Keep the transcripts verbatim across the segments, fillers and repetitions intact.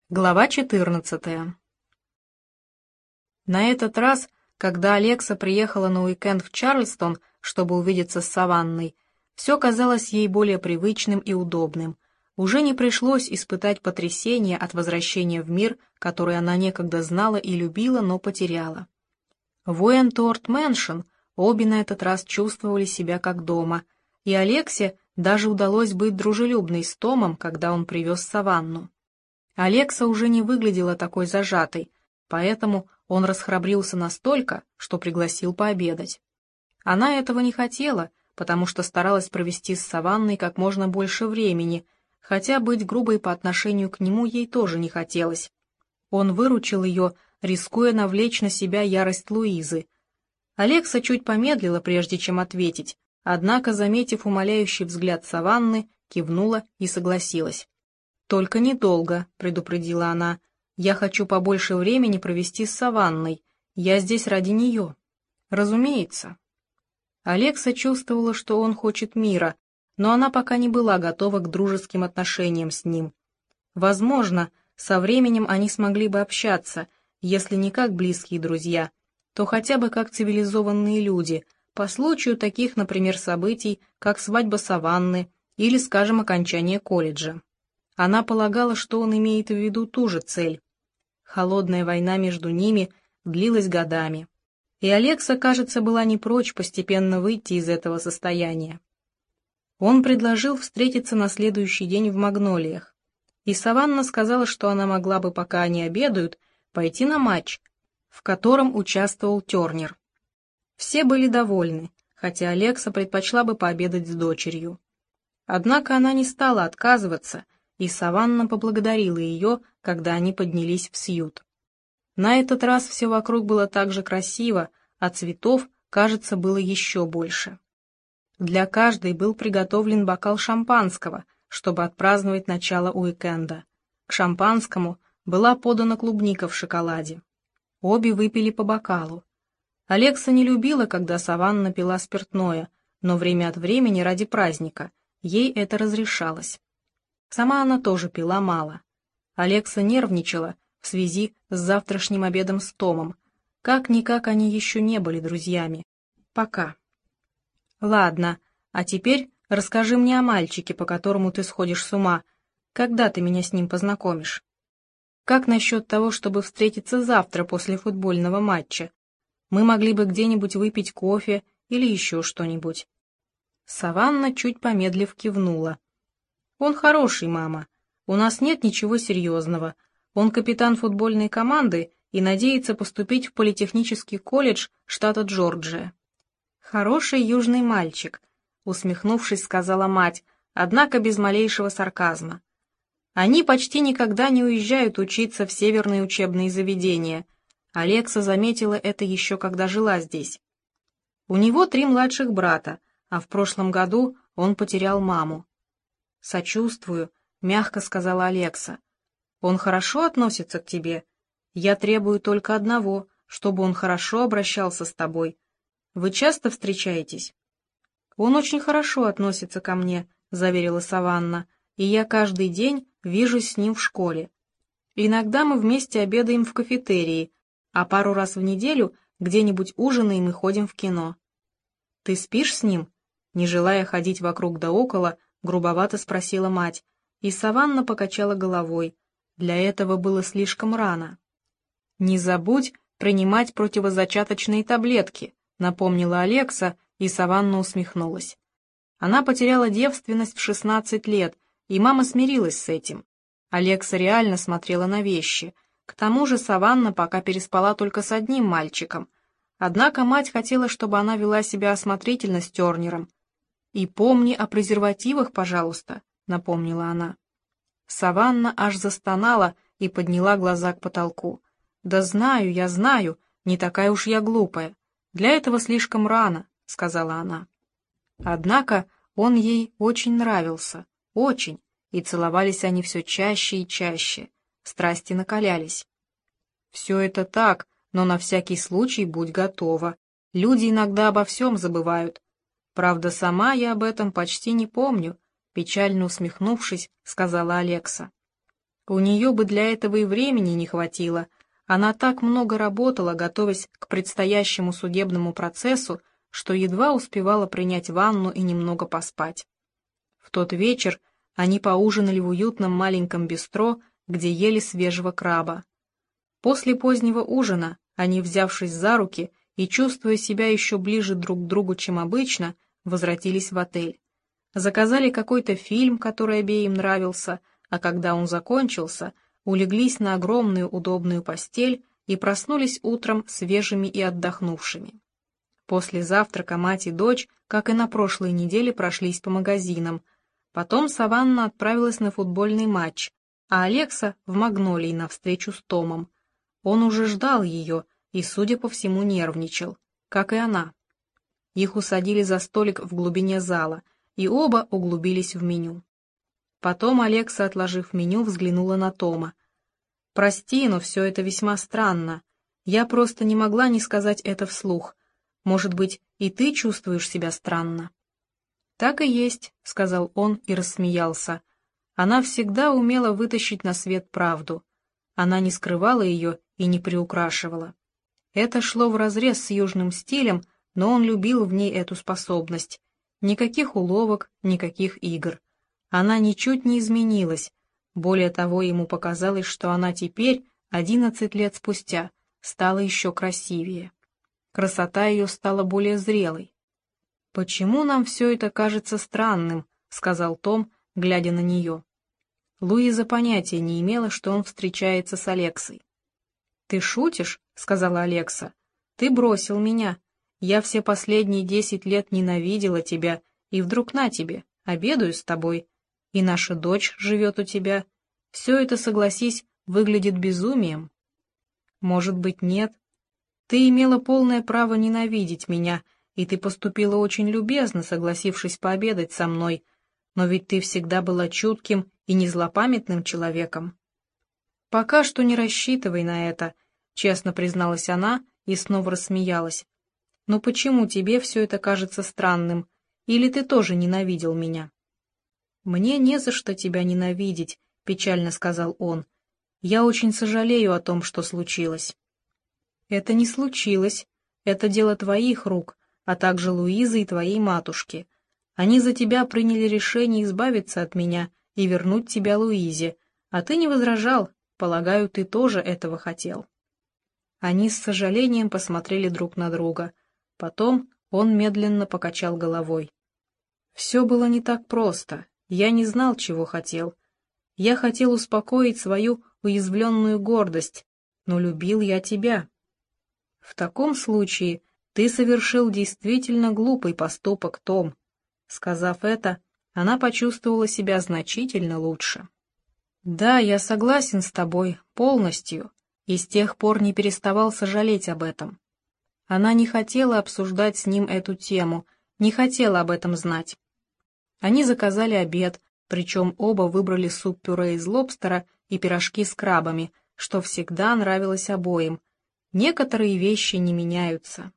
Глава четырнадцатая. На этот раз, когда Алекса приехала на уикенд в Чарльстон, чтобы увидеться с Саванной, все казалось ей более привычным и удобным. Уже не пришлось испытать потрясение от возвращения в мир, который она некогда знала и любила, но потеряла. В Уэнтуорт Мэншн обе на этот раз чувствовали себя как дома, и Алексе даже удалось быть дружелюбной с Томом, когда он привез Саванну. Алекса уже не выглядела такой зажатой, поэтому он расхрабрился настолько, что пригласил пообедать. Она этого не хотела, потому что старалась провести с Саванной как можно больше времени, хотя быть грубой по отношению к нему ей тоже не хотелось. Он выручил ее, рискуя навлечь на себя ярость Луизы. Алекса чуть помедлила, прежде чем ответить, однако, заметив умоляющий взгляд Саванны, кивнула и согласилась. «Только недолго», — предупредила она. «Я хочу побольше времени провести с Саванной. Я здесь ради нее». «Разумеется». Алекса чувствовала, что он хочет мира, но она пока не была готова к дружеским отношениям с ним. Возможно, со временем они смогли бы общаться, если не как близкие друзья, то хотя бы как цивилизованные люди, по случаю таких, например, событий, как свадьба Саванны или, скажем, окончание колледжа. Она полагала, что он имеет в виду ту же цель. Холодная война между ними длилась годами, и Алекса, кажется, была не прочь постепенно выйти из этого состояния. Он предложил встретиться на следующий день в Магнолиях, и Саванна сказала, что она могла бы, пока они обедают, пойти на матч, в котором участвовал Тернер. Все были довольны, хотя Алекса предпочла бы пообедать с дочерью. Однако она не стала отказываться, и Саванна поблагодарила ее, когда они поднялись в Сьют. На этот раз все вокруг было так же красиво, а цветов, кажется, было еще больше. Для каждой был приготовлен бокал шампанского, чтобы отпраздновать начало уикенда. К шампанскому была подана клубника в шоколаде. Обе выпили по бокалу. Алекса не любила, когда Саванна пила спиртное, но время от времени ради праздника ей это разрешалось. Сама она тоже пила мало. Алекса нервничала в связи с завтрашним обедом с Томом. Как-никак они еще не были друзьями. Пока. Ладно, а теперь расскажи мне о мальчике, по которому ты сходишь с ума. Когда ты меня с ним познакомишь? Как насчет того, чтобы встретиться завтра после футбольного матча? Мы могли бы где-нибудь выпить кофе или еще что-нибудь. Саванна, чуть помедлив, кивнула. «Он хороший, мама. У нас нет ничего серьезного. Он капитан футбольной команды и надеется поступить в политехнический колледж штата Джорджия». «Хороший южный мальчик», — усмехнувшись, сказала мать, однако без малейшего сарказма. «Они почти никогда не уезжают учиться в северные учебные заведения. Алекса заметила это еще когда жила здесь. У него три младших брата, а в прошлом году он потерял маму. «Сочувствую», — мягко сказала Алекса. «Он хорошо относится к тебе? Я требую только одного, чтобы он хорошо обращался с тобой. Вы часто встречаетесь?» «Он очень хорошо относится ко мне», — заверила Саванна, «и я каждый день вижусь с ним в школе. Иногда мы вместе обедаем в кафетерии, а пару раз в неделю где-нибудь ужинаем и ходим в кино». «Ты спишь с ним?» Не желая ходить вокруг да около, грубовато спросила мать, и Саванна покачала головой. Для этого было слишком рано. «Не забудь принимать противозачаточные таблетки», напомнила Алекса, и Саванна усмехнулась. Она потеряла девственность в шестнадцать лет, и мама смирилась с этим. Алекса реально смотрела на вещи. К тому же Саванна пока переспала только с одним мальчиком. Однако мать хотела, чтобы она вела себя осмотрительно с Тернером. «И помни о презервативах, пожалуйста», — напомнила она. Саванна аж застонала и подняла глаза к потолку. «Да знаю, я знаю, не такая уж я глупая. Для этого слишком рано», — сказала она. Однако он ей очень нравился, очень, и целовались они все чаще и чаще, страсти накалялись. «Все это так, но на всякий случай будь готова. Люди иногда обо всем забывают. Правда, сама я об этом почти не помню», — печально усмехнувшись, сказала Алекса. У нее бы для этого и времени не хватило. Она так много работала, готовясь к предстоящему судебному процессу, что едва успевала принять ванну и немного поспать. В тот вечер они поужинали в уютном маленьком бистро, где ели свежего краба. После позднего ужина они, взявшись за руки и чувствуя себя еще ближе друг к другу, чем обычно, возвратились в отель. Заказали какой-то фильм, который обеим нравился, а когда он закончился, улеглись на огромную удобную постель и проснулись утром свежими и отдохнувшими. После завтрака мать и дочь, как и на прошлой неделе, прошлись по магазинам. Потом Саванна отправилась на футбольный матч, а Алекса — в Магнолии на встречу с Томом. Он уже ждал ее и, судя по всему, нервничал, как и она. Их усадили за столик в глубине зала, и оба углубились в меню. Потом Алекса, отложив меню, взглянула на Тома. «Прости, но все это весьма странно. Я просто не могла не сказать это вслух. Может быть, и ты чувствуешь себя странно?» «Так и есть», — сказал он и рассмеялся. Она всегда умела вытащить на свет правду. Она не скрывала ее и не приукрашивала. Это шло вразрез с южным стилем, но он любил в ней эту способность. Никаких уловок, никаких игр. Она ничуть не изменилась. Более того, ему показалось, что она теперь, одиннадцать лет спустя, стала еще красивее. Красота ее стала более зрелой. «Почему нам все это кажется странным?» — сказал Том, глядя на нее. Луиза понятия не имела, что он встречается с Алексой. «Ты шутишь?» — сказала Алекса. «Ты бросил меня. Я все последние десять лет ненавидела тебя, и вдруг на тебе, обедаю с тобой. И наша дочь живет у тебя. Все это, согласись, выглядит безумием». «Может быть, нет. Ты имела полное право ненавидеть меня, и ты поступила очень любезно, согласившись пообедать со мной, но ведь ты всегда была чутким и не злопамятным человеком». «Пока что не рассчитывай на это», — честно призналась она и снова рассмеялась. «Но почему тебе все это кажется странным? Или ты тоже ненавидел меня?» «Мне не за что тебя ненавидеть», — печально сказал он. «Я очень сожалею о том, что случилось». «Это не случилось. Это дело твоих рук, а также Луизы и твоей матушки. Они за тебя приняли решение избавиться от меня и вернуть тебя Луизе, а ты не возражал. Полагаю, ты тоже этого хотел». Они с сожалением посмотрели друг на друга. Потом он медленно покачал головой. «Все было не так просто. Я не знал, чего хотел. Я хотел успокоить свою уязвленную гордость, но любил я тебя. В таком случае ты совершил действительно глупый поступок, Том». Сказав это, она почувствовала себя значительно лучше. «Да, я согласен с тобой полностью, и с тех пор не переставал сожалеть об этом». Она не хотела обсуждать с ним эту тему, не хотела об этом знать. Они заказали обед, причем оба выбрали суп-пюре из лобстера и пирожки с крабами, что всегда нравилось обоим. Некоторые вещи не меняются.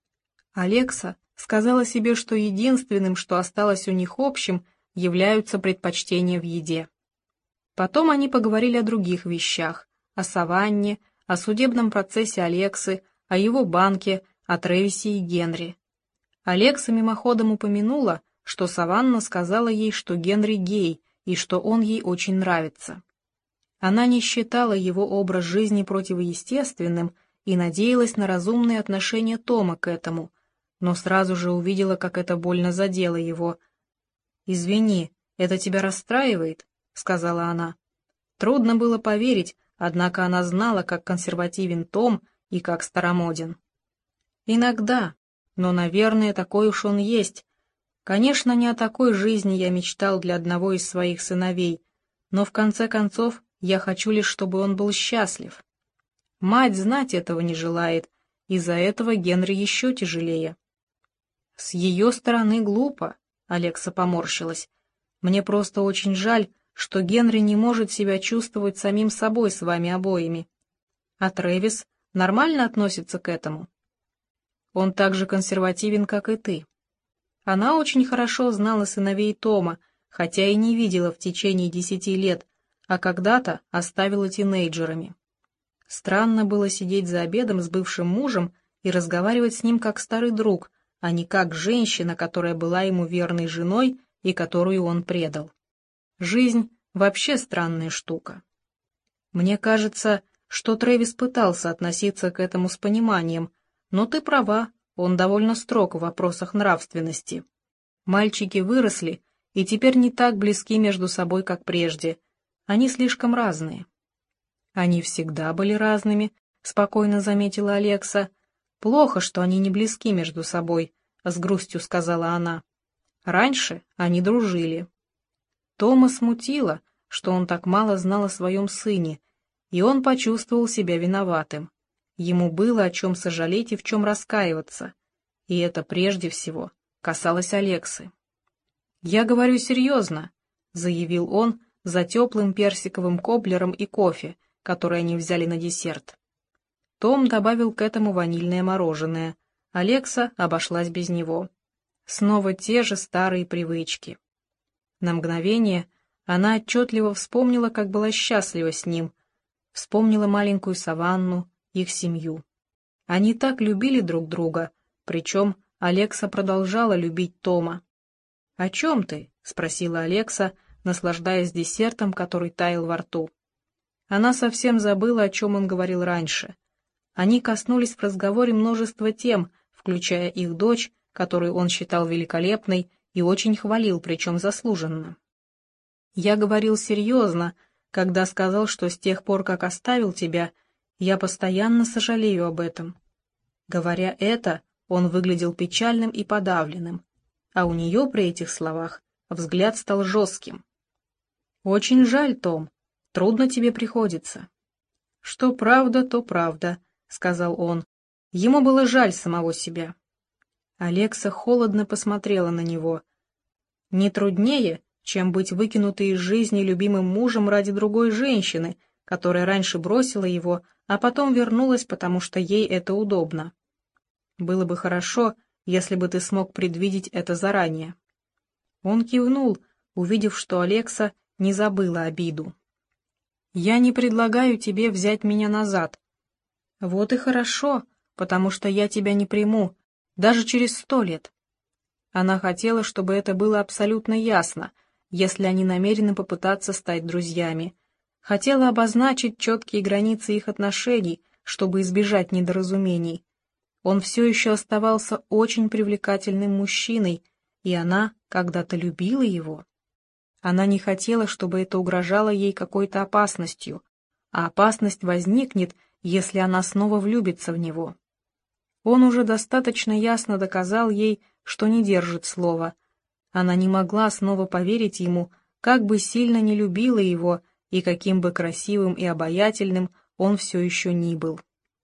Алекса сказала себе, что единственным, что осталось у них общим, являются предпочтения в еде. Потом они поговорили о других вещах, о Саванне, о судебном процессе Алексы, о его банке, о Трэвисе и Генри. Алекса мимоходом упомянула, что Саванна сказала ей, что Генри гей и что он ей очень нравится. Она не считала его образ жизни противоестественным и надеялась на разумные отношения Тома к этому, но сразу же увидела, как это больно задело его. «Извини, это тебя расстраивает?» — сказала она. Трудно было поверить, однако она знала, как консервативен Том и как старомоден. «Иногда, но, наверное, такой уж он есть. Конечно, не о такой жизни я мечтал для одного из своих сыновей, но в конце концов я хочу лишь, чтобы он был счастлив. Мать знать этого не желает, из-за этого Генри еще тяжелее». «С ее стороны глупо», — Алекса поморщилась. «Мне просто очень жаль, что Генри не может себя чувствовать самим собой с вами обоими. А Трэвис нормально относится к этому?» «Он так же консервативен, как и ты». Она очень хорошо знала сыновей Тома, хотя и не видела в течение десяти лет, а когда-то оставила тинейджерами. Странно было сидеть за обедом с бывшим мужем и разговаривать с ним как старый друг, а не как женщина, которая была ему верной женой и которую он предал. Жизнь вообще странная штука. Мне кажется, что Трэвис пытался относиться к этому с пониманием, но ты права, он довольно строг в вопросах нравственности. Мальчики выросли и теперь не так близки между собой, как прежде. Они слишком разные. Они всегда были разными, спокойно заметила Алекса. Плохо, что они не близки между собой, с грустью сказала она. Раньше они дружили. Тома смутило, что он так мало знал о своем сыне, и он почувствовал себя виноватым. Ему было о чем сожалеть и в чем раскаиваться, и это прежде всего касалось Алексы. «Я говорю серьезно», — заявил он за теплым персиковым коблером и кофе, который они взяли на десерт. Том добавил к этому ванильное мороженое. Алекса обошлась без него. Снова те же старые привычки. На мгновение она отчетливо вспомнила, как была счастлива с ним, вспомнила маленькую Саванну, их семью. Они так любили друг друга, причем Алекса продолжала любить Тома. «О чем ты?» — спросила Алекса, наслаждаясь десертом, который таял во рту. Она совсем забыла, о чем он говорил раньше. Они коснулись в разговоре множества тем, включая их дочь, которую он считал великолепной и очень хвалил, причем заслуженно. «Я говорил серьезно, когда сказал, что с тех пор, как оставил тебя, я постоянно сожалею об этом». Говоря это, он выглядел печальным и подавленным, а у нее при этих словах взгляд стал жестким. «Очень жаль, Том, трудно тебе приходится». «Что правда, то правда», — сказал он. Ему было жаль самого себя. Алекса холодно посмотрела на него. «Не труднее, чем быть выкинутой из жизни любимым мужем ради другой женщины, которая раньше бросила его, а потом вернулась, потому что ей это удобно. Было бы хорошо, если бы ты смог предвидеть это заранее». Он кивнул, увидев, что Алекса не забыла обиду. «Я не предлагаю тебе взять меня назад». «Вот и хорошо, потому что я тебя не приму, даже через сто лет». Она хотела, чтобы это было абсолютно ясно, если они намерены попытаться стать друзьями. Хотела обозначить четкие границы их отношений, чтобы избежать недоразумений. Он все еще оставался очень привлекательным мужчиной, и она когда-то любила его. Она не хотела, чтобы это угрожало ей какой-то опасностью, а опасность возникнет, если она снова влюбится в него. Он уже достаточно ясно доказал ей, что не держит слова. Она не могла снова поверить ему, как бы сильно не любила его и каким бы красивым и обаятельным он все еще ни был.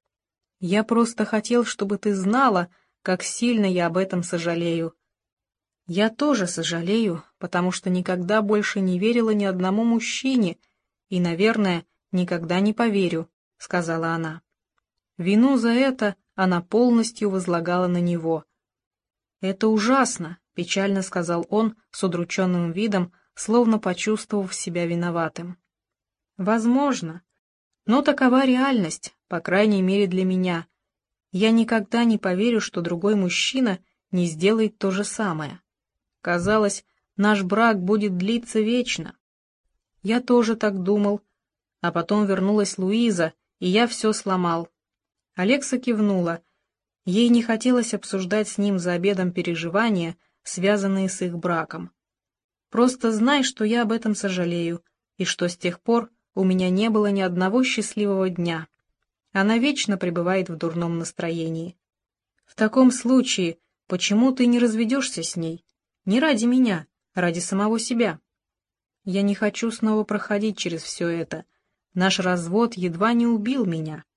«Я просто хотел, чтобы ты знала, как сильно я об этом сожалею». «Я тоже сожалею, потому что никогда больше не верила ни одному мужчине и, наверное, никогда не поверю», — сказала она. Вину за это она полностью возлагала на него. «Это ужасно», — печально сказал он с удрученным видом, словно почувствовав себя виноватым. «Возможно, но такова реальность, по крайней мере для меня. Я никогда не поверю, что другой мужчина не сделает то же самое. Казалось, наш брак будет длиться вечно. Я тоже так думал, а потом вернулась Луиза, и я все сломал». Алекса кивнула. Ей не хотелось обсуждать с ним за обедом переживания, связанные с их браком. «Просто знай, что я об этом сожалею, и что с тех пор у меня не было ни одного счастливого дня. Она вечно пребывает в дурном настроении. В таком случае, почему ты не разведешься с ней? Не ради меня, а ради самого себя. Я не хочу снова проходить через все это. Наш развод едва не убил меня.